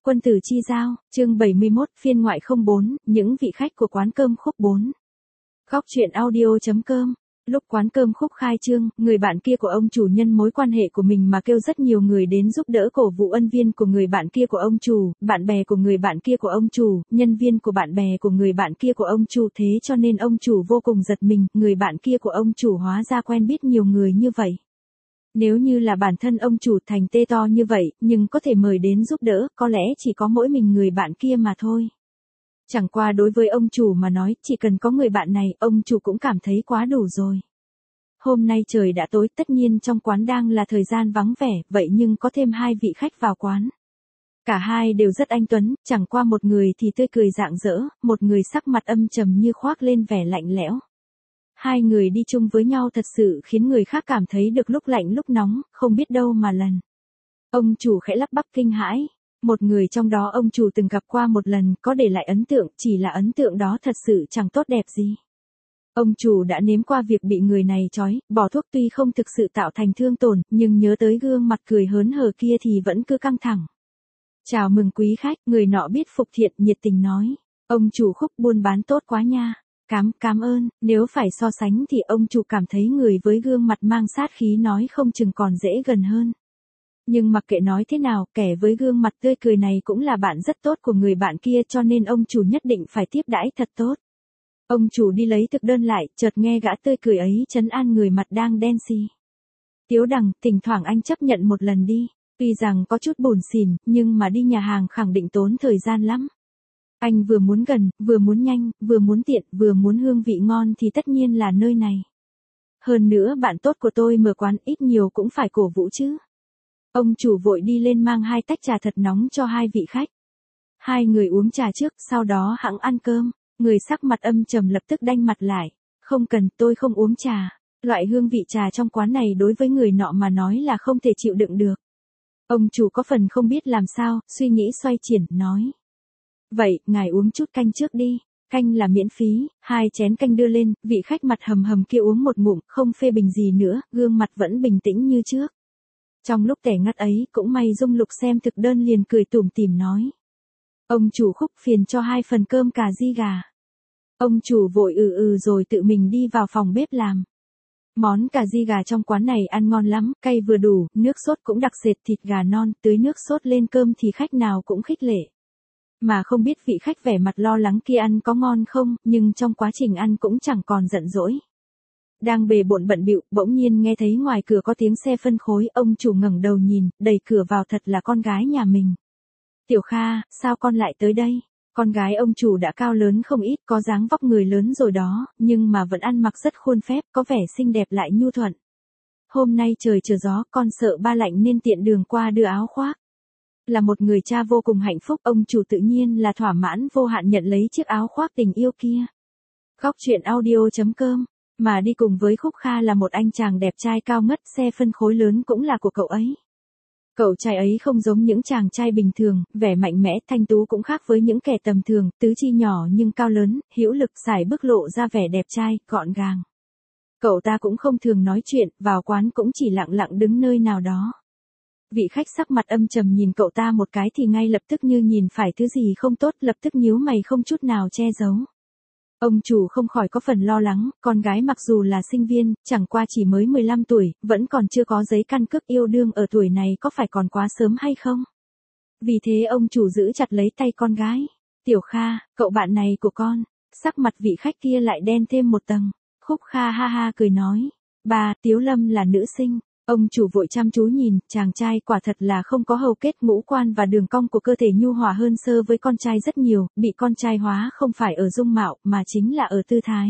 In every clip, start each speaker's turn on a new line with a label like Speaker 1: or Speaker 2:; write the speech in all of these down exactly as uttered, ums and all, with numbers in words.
Speaker 1: Quân tử chi giao, chương bảy mươi mốt, phiên ngoại không bốn, những vị khách của quán cơm Khúc bốn. Góc truyện audio.com. Lúc quán cơm Khúc khai trương, người bạn kia của ông chủ nhân mối quan hệ của mình mà kêu rất nhiều người đến giúp đỡ cổ vũ ân viên của người bạn kia của ông chủ, bạn bè của người bạn kia của ông chủ, nhân viên của bạn bè của người bạn kia của ông chủ, thế cho nên ông chủ vô cùng giật mình, người bạn kia của ông chủ hóa ra quen biết nhiều người như vậy. Nếu như là bản thân ông chủ thành tê to như vậy, nhưng có thể mời đến giúp đỡ, có lẽ chỉ có mỗi mình người bạn kia mà thôi. Chẳng qua đối với ông chủ mà nói, chỉ cần có người bạn này, ông chủ cũng cảm thấy quá đủ rồi. Hôm nay trời đã tối, tất nhiên trong quán đang là thời gian vắng vẻ, vậy nhưng có thêm hai vị khách vào quán. Cả hai đều rất anh tuấn, chẳng qua một người thì tươi cười rạng rỡ, một người sắc mặt âm trầm như khoác lên vẻ lạnh lẽo. Hai người đi chung với nhau thật sự khiến người khác cảm thấy được lúc lạnh lúc nóng, không biết đâu mà lần. Ông chủ khẽ lắp bắp kinh hãi. Một người trong đó ông chủ từng gặp qua một lần, có để lại ấn tượng, chỉ là ấn tượng đó thật sự chẳng tốt đẹp gì. Ông chủ đã nếm qua việc bị người này trói, bỏ thuốc tuy không thực sự tạo thành thương tổn, nhưng nhớ tới gương mặt cười hớn hở kia thì vẫn cứ căng thẳng. Chào mừng quý khách, người nọ biết phục thiện, nhiệt tình nói. Ông chủ Khúc buôn bán tốt quá nha. Cám, cám ơn, nếu phải so sánh thì ông chủ cảm thấy người với gương mặt mang sát khí nói không chừng còn dễ gần hơn. Nhưng mặc kệ nói thế nào, kẻ với gương mặt tươi cười này cũng là bạn rất tốt của người bạn kia cho nên ông chủ nhất định phải tiếp đãi thật tốt. Ông chủ đi lấy thực đơn lại, chợt nghe gã tươi cười ấy trấn an người mặt đang đen xì. Tiếu Đằng, thỉnh thoảng anh chấp nhận một lần đi, tuy rằng có chút buồn xỉn, nhưng mà đi nhà hàng khẳng định tốn thời gian lắm. Anh vừa muốn gần, vừa muốn nhanh, vừa muốn tiện, vừa muốn hương vị ngon thì tất nhiên là nơi này. Hơn nữa bạn tốt của tôi mở quán ít nhiều cũng phải cổ vũ chứ. Ông chủ vội đi lên mang hai tách trà thật nóng cho hai vị khách. Hai người uống trà trước, sau đó hẵng ăn cơm. Người sắc mặt âm trầm lập tức đanh mặt lại. Không cần, tôi không uống trà. Loại hương vị trà trong quán này đối với người nọ mà nói là không thể chịu đựng được. Ông chủ có phần không biết làm sao, suy nghĩ xoay triển, nói. Vậy, ngài uống chút canh trước đi. Canh là miễn phí, hai chén canh đưa lên, vị khách mặt hầm hầm kia uống một ngụm, không phê bình gì nữa, gương mặt vẫn bình tĩnh như trước. Trong lúc tẻ ngắt ấy, cũng may Dung Lục xem thực đơn liền cười tủm tỉm nói. Ông chủ Khúc phiền cho hai phần cơm cà ri gà. Ông chủ vội ừ ừ rồi tự mình đi vào phòng bếp làm. Món cà ri gà trong quán này ăn ngon lắm, cay vừa đủ, nước sốt cũng đặc sệt, thịt gà non, tưới nước sốt lên cơm thì khách nào cũng khích lệ. Mà không biết vị khách vẻ mặt lo lắng kia ăn có ngon không, nhưng trong quá trình ăn cũng chẳng còn giận dỗi. Đang bề bộn bận bịu, bỗng nhiên nghe thấy ngoài cửa có tiếng xe phân khối, ông chủ ngẩng đầu nhìn, đẩy cửa vào thật là con gái nhà mình. Tiểu Kha, sao con lại tới đây? Con gái ông chủ đã cao lớn không ít, có dáng vóc người lớn rồi đó, nhưng mà vẫn ăn mặc rất khuôn phép, có vẻ xinh đẹp lại nhu thuận. Hôm nay trời trở gió, con sợ ba lạnh nên tiện đường qua đưa áo khoác. Là một người cha vô cùng hạnh phúc, ông chủ tự nhiên là thỏa mãn vô hạn nhận lấy chiếc áo khoác tình yêu kia. Góc truyện audio.com. Mà đi cùng với Khúc Kha là một anh chàng đẹp trai cao ngất, xe phân khối lớn cũng là của cậu ấy. Cậu trai ấy không giống những chàng trai bình thường, vẻ mạnh mẽ, thanh tú cũng khác với những kẻ tầm thường, tứ chi nhỏ nhưng cao lớn, hữu lực, sải bước lộ ra vẻ đẹp trai, gọn gàng. Cậu ta cũng không thường nói chuyện, vào quán cũng chỉ lặng lặng đứng nơi nào đó. Vị khách sắc mặt âm trầm nhìn cậu ta một cái thì ngay lập tức như nhìn phải thứ gì không tốt, lập tức nhíu mày không chút nào che giấu. Ông chủ không khỏi có phần lo lắng, con gái mặc dù là sinh viên, chẳng qua chỉ mới mười lăm tuổi, vẫn còn chưa có giấy căn cước yêu đương ở tuổi này có phải còn quá sớm hay không? Vì thế ông chủ giữ chặt lấy tay con gái. Tiểu Kha, cậu bạn này của con, sắc mặt vị khách kia lại đen thêm một tầng. Khúc Kha ha ha cười nói, bà, Tiếu Lâm là nữ sinh. Ông chủ vội chăm chú nhìn, chàng trai quả thật là không có hầu kết, ngũ quan và đường cong của cơ thể nhu hòa hơn sơ với con trai rất nhiều, bị con trai hóa không phải ở dung mạo, mà chính là ở tư thái.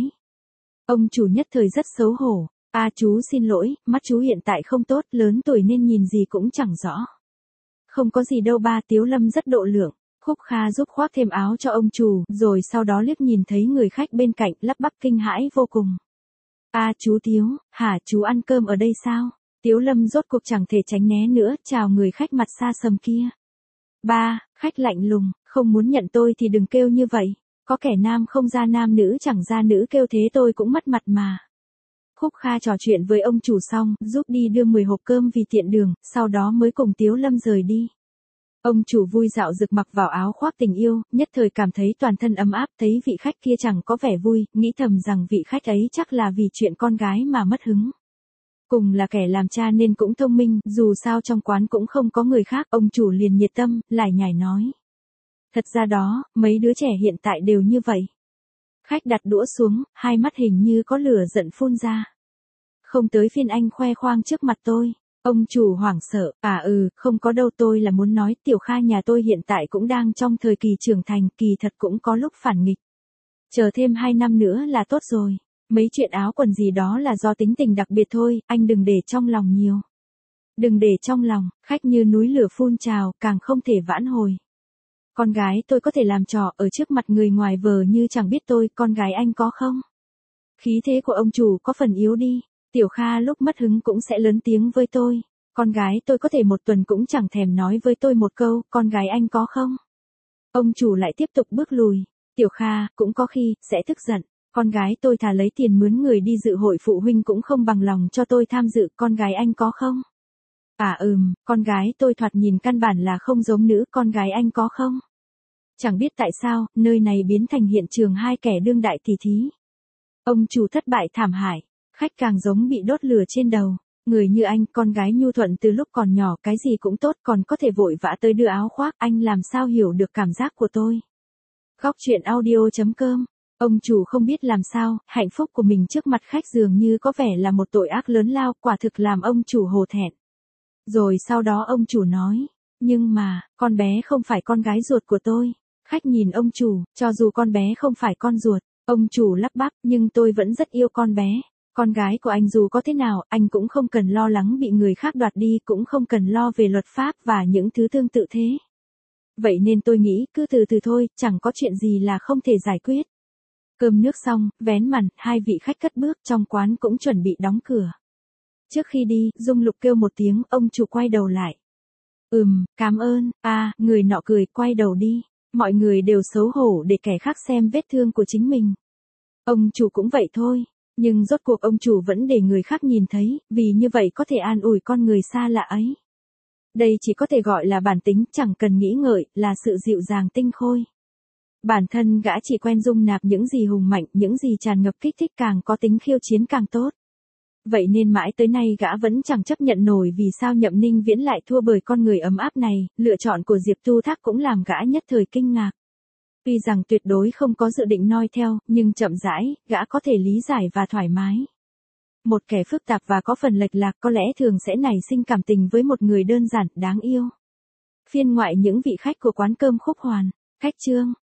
Speaker 1: Ông chủ nhất thời rất xấu hổ, a à, chú xin lỗi, mắt chú hiện tại không tốt, lớn tuổi nên nhìn gì cũng chẳng rõ. Không có gì đâu ba, Tiếu Lâm rất độ lượng. Khúc Kha giúp khoác thêm áo cho ông chủ, rồi sau đó liếc nhìn thấy người khách bên cạnh, lắp bắp kinh hãi vô cùng. A à, chú Tiếu, hả chú ăn cơm ở đây sao? Tiếu Lâm rốt cuộc chẳng thể tránh né nữa, chào người khách mặt xa sầm kia. Ba, khách lạnh lùng, không muốn nhận tôi thì đừng kêu như vậy, có kẻ nam không ra nam nữ chẳng ra nữ kêu thế tôi cũng mất mặt mà. Khúc Kha trò chuyện với ông chủ xong, giúp đi đưa mười hộp cơm vì tiện đường, sau đó mới cùng Tiếu Lâm rời đi. Ông chủ vui dạo rực mặc vào áo khoác tình yêu, nhất thời cảm thấy toàn thân ấm áp, thấy vị khách kia chẳng có vẻ vui, nghĩ thầm rằng vị khách ấy chắc là vì chuyện con gái mà mất hứng. Cùng là kẻ làm cha nên cũng thông minh, dù sao trong quán cũng không có người khác, ông chủ liền nhiệt tâm, lải nhải nói. Thật ra đó, mấy đứa trẻ hiện tại đều như vậy. Khách đặt đũa xuống, hai mắt hình như có lửa giận phun ra. Không tới phiên anh khoe khoang trước mặt tôi. Ông chủ hoảng sợ, à ừ, không có đâu, tôi là muốn nói Tiểu Kha nhà tôi hiện tại cũng đang trong thời kỳ trưởng thành, kỳ thật cũng có lúc phản nghịch. Chờ thêm hai năm nữa là tốt rồi. Mấy chuyện áo quần gì đó là do tính tình đặc biệt thôi, anh đừng để trong lòng nhiều. Đừng để trong lòng, khách như núi lửa phun trào, càng không thể vãn hồi. Con gái tôi có thể làm trò ở trước mặt người ngoài vờ như chẳng biết tôi, con gái anh có không? Khí thế của ông chủ có phần yếu đi. Tiểu Kha lúc mất hứng cũng sẽ lớn tiếng với tôi. Con gái tôi có thể một tuần cũng chẳng thèm nói với tôi một câu, con gái anh có không? Ông chủ lại tiếp tục bước lùi. Tiểu Kha, cũng có khi, sẽ tức giận. Con gái tôi thà lấy tiền mướn người đi dự hội phụ huynh cũng không bằng lòng cho tôi tham dự, con gái anh có không? À ừm, con gái tôi thoạt nhìn căn bản là không giống nữ, con gái anh có không? Chẳng biết tại sao, nơi này biến thành hiện trường hai kẻ đương đại tỷ thí. Ông chủ thất bại thảm hại. Khách càng giống bị đốt lửa trên đầu. Người như anh, con gái nhu thuận từ lúc còn nhỏ, cái gì cũng tốt, còn có thể vội vã tới đưa áo khoác, anh làm sao hiểu được cảm giác của tôi. Góc truyện audio chấm com. Ông chủ không biết làm sao, hạnh phúc của mình trước mặt khách dường như có vẻ là một tội ác lớn lao, quả thực làm ông chủ hổ thẹn. Rồi sau đó ông chủ nói, nhưng mà, con bé không phải con gái ruột của tôi. Khách nhìn ông chủ, cho dù con bé không phải con ruột, ông chủ lắp bắp, nhưng tôi vẫn rất yêu con bé. Con gái của anh dù có thế nào, anh cũng không cần lo lắng bị người khác đoạt đi, cũng không cần lo về luật pháp và những thứ tương tự thế. Vậy nên tôi nghĩ cứ từ từ thôi, chẳng có chuyện gì là không thể giải quyết. Cơm nước xong, vén màn, hai vị khách cất bước, trong quán cũng chuẩn bị đóng cửa. Trước khi đi, Dung Lục kêu một tiếng, ông chủ quay đầu lại. Ừm, cảm ơn, à, người nọ cười, quay đầu đi. Mọi người đều xấu hổ để kẻ khác xem vết thương của chính mình. Ông chủ cũng vậy thôi. Nhưng rốt cuộc ông chủ vẫn để người khác nhìn thấy, vì như vậy có thể an ủi con người xa lạ ấy. Đây chỉ có thể gọi là bản tính, chẳng cần nghĩ ngợi, là sự dịu dàng tinh khôi. Bản thân gã chỉ quen dung nạp những gì hùng mạnh, những gì tràn ngập kích thích, càng có tính khiêu chiến càng tốt. Vậy nên mãi tới nay gã vẫn chẳng chấp nhận nổi vì sao Nhậm Ninh Viễn lại thua bởi con người ấm áp này, lựa chọn của Diệp Tu Thác cũng làm gã nhất thời kinh ngạc. Tuy rằng tuyệt đối không có dự định noi theo, nhưng chậm rãi, gã có thể lý giải và thoải mái. Một kẻ phức tạp và có phần lệch lạc có lẽ thường sẽ nảy sinh cảm tình với một người đơn giản, đáng yêu. Phiên ngoại những vị khách của quán cơm Khúc Hoàn. Khách chương